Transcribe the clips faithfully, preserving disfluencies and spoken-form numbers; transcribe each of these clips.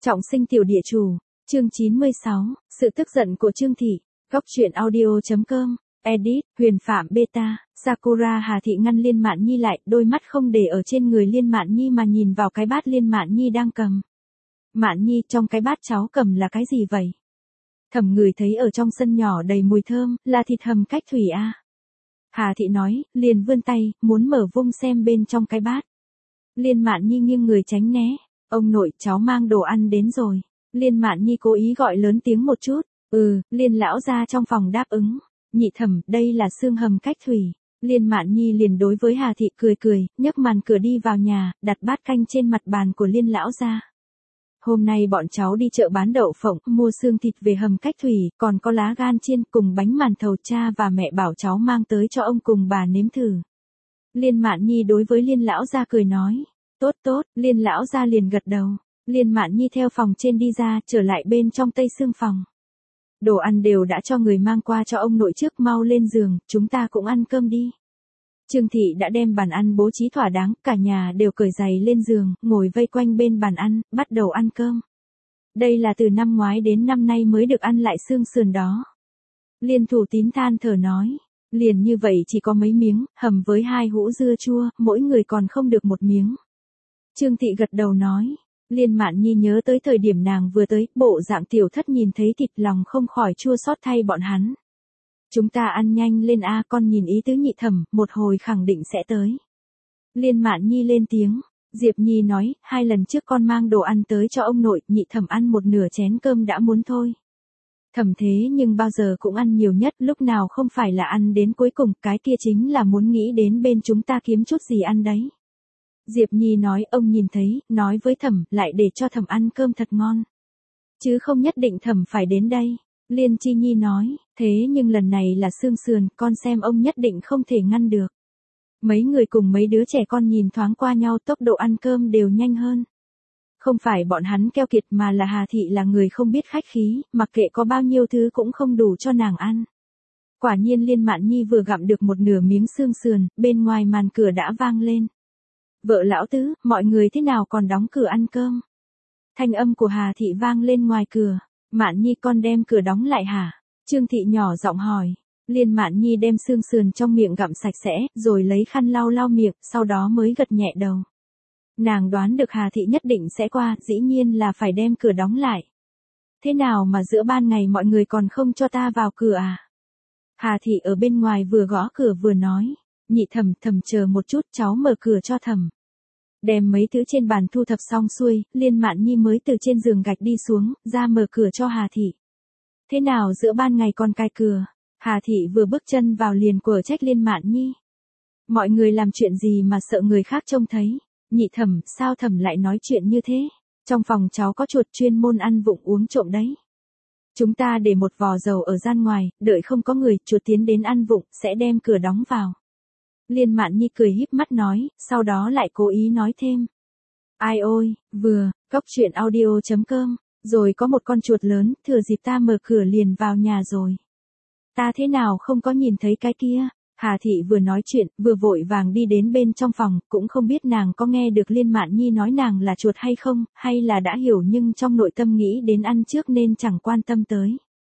Trọng sinh tiểu địa chủ, chương chín mươi sáu, sự tức giận của Trương Thị, góc truyện audio chấm com, edit, huyền phạm beta, Sakura. Hà Thị ngăn Liên Mạn Nhi lại, đôi mắt không để ở trên người Liên Mạn Nhi mà nhìn vào cái bát Liên Mạn Nhi đang cầm. Mạn Nhi, trong cái bát cháu cầm là cái gì vậy? Thẩm ngửi thấy ở trong sân nhỏ đầy mùi thơm, là thịt hầm cách thủy à? Hà Thị nói, liền vươn tay, muốn mở vung xem bên trong cái bát. Liên Mạn Nhi nghiêng người tránh né. Ông nội, cháu mang đồ ăn đến rồi. Liên Mạn Nhi cố ý gọi lớn tiếng một chút. Ừ, Liên lão gia trong phòng đáp ứng. Nhị thẩm, đây là xương hầm cách thủy. Liên Mạn Nhi liền đối với Hà Thị cười cười, nhấc màn cửa đi vào nhà, đặt bát canh trên mặt bàn của Liên lão gia. Hôm nay bọn cháu đi chợ bán đậu phộng, mua xương thịt về hầm cách thủy, còn có lá gan chiên cùng bánh màn thầu, cha và mẹ bảo cháu mang tới cho ông cùng bà nếm thử. Liên Mạn Nhi đối với Liên lão gia cười nói. Tốt tốt, Liên lão gia liền gật đầu. Liên Mạn Nhi theo phòng trên đi ra, trở lại bên trong tây xương phòng. Đồ ăn đều đã cho người mang qua cho ông nội trước, mau lên giường, chúng ta cũng ăn cơm đi. Trương Thị đã đem bàn ăn bố trí thỏa đáng, cả nhà đều cởi giày lên giường, ngồi vây quanh bên bàn ăn, bắt đầu ăn cơm. Đây là từ năm ngoái đến năm nay mới được ăn lại xương sườn đó. Liên Thủ Tín than thở nói, liền như vậy chỉ có mấy miếng, hầm với hai hũ dưa chua, mỗi người còn không được một miếng. Trương Thị gật đầu nói, Liên Mạn Nhi nhớ tới thời điểm nàng vừa tới, bộ dạng tiểu thất nhìn thấy thịt lòng không khỏi chua xót thay bọn hắn. Chúng ta ăn nhanh lên a, con nhìn ý tứ nhị thẩm, một hồi khẳng định sẽ tới. Liên Mạn Nhi lên tiếng, Diệp Nhi nói, hai lần trước con mang đồ ăn tới cho ông nội, nhị thẩm ăn một nửa chén cơm đã muốn thôi. Thẩm thế nhưng bao giờ cũng ăn nhiều nhất, lúc nào không phải là ăn đến cuối cùng, cái kia chính là muốn nghĩ đến bên chúng ta kiếm chút gì ăn đấy. Diệp Nhi nói, ông nhìn thấy, nói với thẩm, lại để cho thẩm ăn cơm thật ngon. Chứ không nhất định thẩm phải đến đây. Liên Chi Nhi nói, thế nhưng lần này là xương sườn, con xem ông nhất định không thể ngăn được. Mấy người cùng mấy đứa trẻ con nhìn thoáng qua nhau, tốc độ ăn cơm đều nhanh hơn. Không phải bọn hắn keo kiệt mà là Hà Thị là người không biết khách khí, mặc kệ có bao nhiêu thứ cũng không đủ cho nàng ăn. Quả nhiên Liên Mạn Nhi vừa gặm được một nửa miếng xương sườn, bên ngoài màn cửa đã vang lên. Vợ lão tứ, mọi người thế nào còn đóng cửa ăn cơm? Thanh âm của Hà Thị vang lên ngoài cửa. Mạn Nhi, con đem cửa đóng lại hả? Trương Thị nhỏ giọng hỏi. Liên Mạn Nhi đem xương sườn trong miệng gặm sạch sẽ, rồi lấy khăn lau lau miệng, sau đó mới gật nhẹ đầu. Nàng đoán được Hà Thị nhất định sẽ qua, dĩ nhiên là phải đem cửa đóng lại. Thế nào mà giữa ban ngày mọi người còn không cho ta vào cửa à? Hà Thị ở bên ngoài vừa gõ cửa vừa nói. Nhị thẩm, thẩm chờ một chút, cháu mở cửa cho thẩm. Đem mấy thứ trên bàn thu thập xong xuôi, Liên Mạn Nhi mới từ trên giường gạch đi xuống, ra mở cửa cho Hà Thị. Thế nào giữa ban ngày còn cài cửa? Hà Thị vừa bước chân vào liền quở trách Liên Mạn Nhi. Mọi người làm chuyện gì mà sợ người khác trông thấy? Nhị thẩm, sao thẩm lại nói chuyện như thế? Trong phòng cháu có chuột chuyên môn ăn vụng uống trộm đấy. Chúng ta để một vò dầu ở gian ngoài, đợi không có người, chuột tiến đến ăn vụng, sẽ đem cửa đóng vào. Liên Mạn Nhi cười híp mắt nói, sau đó lại cố ý nói thêm. Ai ôi, vừa, góc truyện audio chấm com, rồi có một con chuột lớn, thừa dịp ta mở cửa liền vào nhà rồi. Ta thế nào không có nhìn thấy cái kia? Hà Thị vừa nói chuyện, vừa vội vàng đi đến bên trong phòng, cũng không biết nàng có nghe được Liên Mạn Nhi nói nàng là chuột hay không, hay là đã hiểu nhưng trong nội tâm nghĩ đến ăn trước nên chẳng quan tâm tới.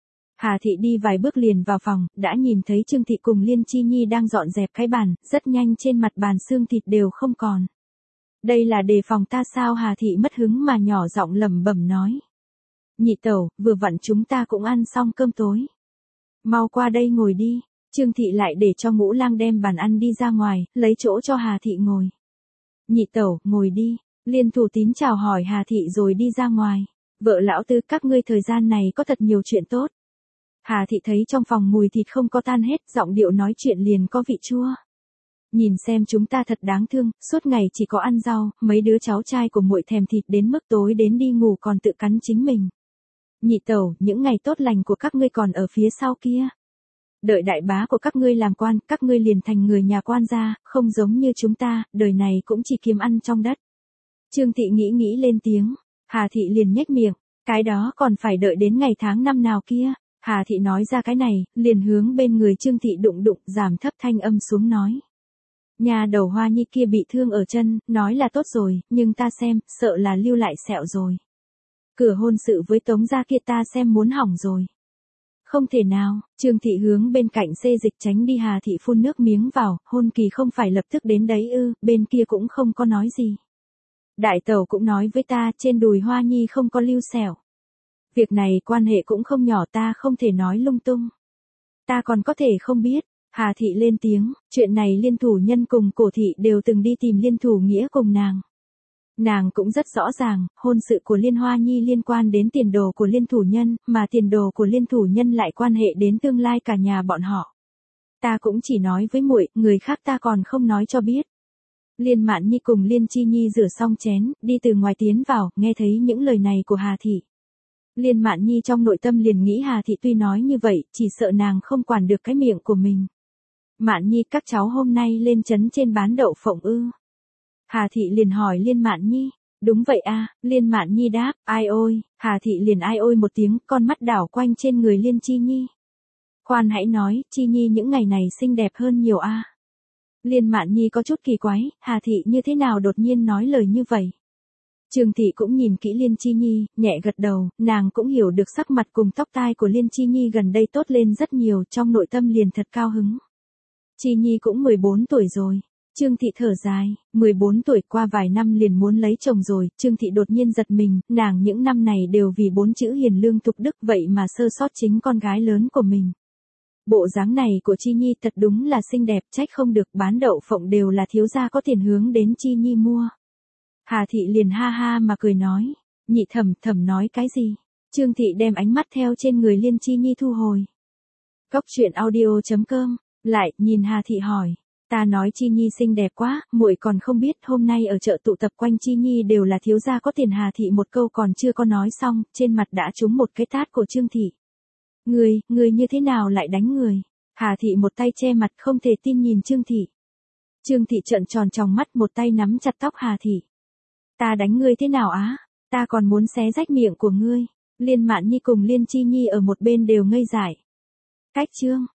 Hà Thị đi vài bước liền vào phòng, đã nhìn thấy Trương Thị cùng Liên Chi Nhi đang dọn dẹp cái bàn, rất nhanh trên mặt bàn xương thịt đều không còn. Đây là đề phòng ta sao? Hà Thị mất hứng mà nhỏ giọng lẩm bẩm nói. Nhị tẩu, vừa vặn chúng ta cũng ăn xong cơm tối. Mau qua đây ngồi đi. Trương Thị lại để cho Ngũ Lang đem bàn ăn đi ra ngoài, lấy chỗ cho Hà Thị ngồi. Nhị tẩu, ngồi đi. Liên Thủ Tín chào hỏi Hà Thị rồi đi ra ngoài. Vợ lão tứ, các ngươi thời gian này có thật nhiều chuyện tốt. Hà Thị thấy trong phòng mùi thịt không có tan hết, giọng điệu nói chuyện liền có vị chua. Nhìn xem chúng ta thật đáng thương, suốt ngày chỉ có ăn rau, mấy đứa cháu trai của muội thèm thịt đến mức tối đến đi ngủ còn tự cắn chính mình. Nhị tẩu, những ngày tốt lành của các ngươi còn ở phía sau kia. Đợi đại bá của các ngươi làm quan, các ngươi liền thành người nhà quan gia, không giống như chúng ta, đời này cũng chỉ kiếm ăn trong đất. Trương Thị nghĩ nghĩ lên tiếng, Hà Thị liền nhếch miệng, cái đó còn phải đợi đến ngày tháng năm nào kia. Hà Thị nói ra cái này, liền hướng bên người Trương Thị đụng đụng, giảm thấp thanh âm xuống nói. Nhà đầu Hoa Nhi kia bị thương ở chân, nói là tốt rồi, nhưng ta xem, sợ là lưu lại sẹo rồi. Cửa hôn sự với Tống gia kia ta xem muốn hỏng rồi. Không thể nào, Trương Thị hướng bên cạnh xê dịch tránh đi. Hà Thị phun nước miếng vào, hôn kỳ không phải lập tức đến đấy ư, bên kia cũng không có nói gì. Đại tẩu cũng nói với ta, trên đùi Hoa Nhi không có lưu sẹo. Việc này quan hệ cũng không nhỏ, ta không thể nói lung tung. Ta còn có thể không biết. Hà Thị lên tiếng, chuyện này Liên Thủ Nhân cùng Cổ Thị đều từng đi tìm Liên Thủ Nghĩa cùng nàng. Nàng cũng rất rõ ràng, hôn sự của Liên Hoa Nhi liên quan đến tiền đồ của Liên Thủ Nhân, mà tiền đồ của Liên Thủ Nhân lại quan hệ đến tương lai cả nhà bọn họ. Ta cũng chỉ nói với muội, người khác ta còn không nói cho biết. Liên Mạn Nhi cùng Liên Chi Nhi rửa xong chén, đi từ ngoài tiến vào, nghe thấy những lời này của Hà Thị. Liên Mạn Nhi trong nội tâm liền nghĩ Hà Thị tuy nói như vậy, chỉ sợ nàng không quản được cái miệng của mình. Mạn Nhi, các cháu hôm nay lên trấn trên bán đậu phộng ư? Hà Thị liền hỏi Liên Mạn Nhi. Đúng vậy a, Liên Mạn Nhi đáp. Ai ôi? Hà Thị liền ai ôi một tiếng, con mắt đảo quanh trên người Liên Chi Nhi. Khoan hãy nói, Chi Nhi những ngày này xinh đẹp hơn nhiều a. Liên Mạn Nhi có chút kỳ quái, Hà Thị như thế nào đột nhiên nói lời như vậy? Trương Thị cũng nhìn kỹ Liên Chi Nhi, nhẹ gật đầu, nàng cũng hiểu được sắc mặt cùng tóc tai của Liên Chi Nhi gần đây tốt lên rất nhiều, trong nội tâm liền thật cao hứng. Chi Nhi cũng mười bốn tuổi rồi. Trương Thị thở dài, mười bốn tuổi qua vài năm liền muốn lấy chồng rồi. Trương Thị đột nhiên giật mình, nàng những năm này đều vì bốn chữ hiền lương thục đức vậy mà sơ sót chính con gái lớn của mình. Bộ dáng này của Chi Nhi thật đúng là xinh đẹp, trách không được bán đậu phộng đều là thiếu gia có tiền hướng đến Chi Nhi mua. Hà Thị liền ha ha mà cười nói, Nhị Thẩm, thẩm nói cái gì? Trương Thị đem ánh mắt theo trên người Liên Chi Nhi thu hồi. Cóc truyện audio chấm com, lại, nhìn Hà Thị hỏi, ta nói Chi Nhi xinh đẹp quá, muội còn không biết hôm nay ở chợ tụ tập quanh Chi Nhi đều là thiếu gia có tiền. Hà Thị một câu còn chưa có nói xong, trên mặt đã trúng một cái tát của Trương Thị. Người, người như thế nào lại đánh người? Hà Thị một tay che mặt không thể tin nhìn Trương Thị. Trương Thị trợn tròn tròng mắt một tay nắm chặt tóc Hà Thị. Ta đánh ngươi thế nào á? Ta còn muốn xé rách miệng của ngươi. Liên Mạn Nhi cùng Liên Chi Nhi ở một bên đều ngây dại. Cách chương.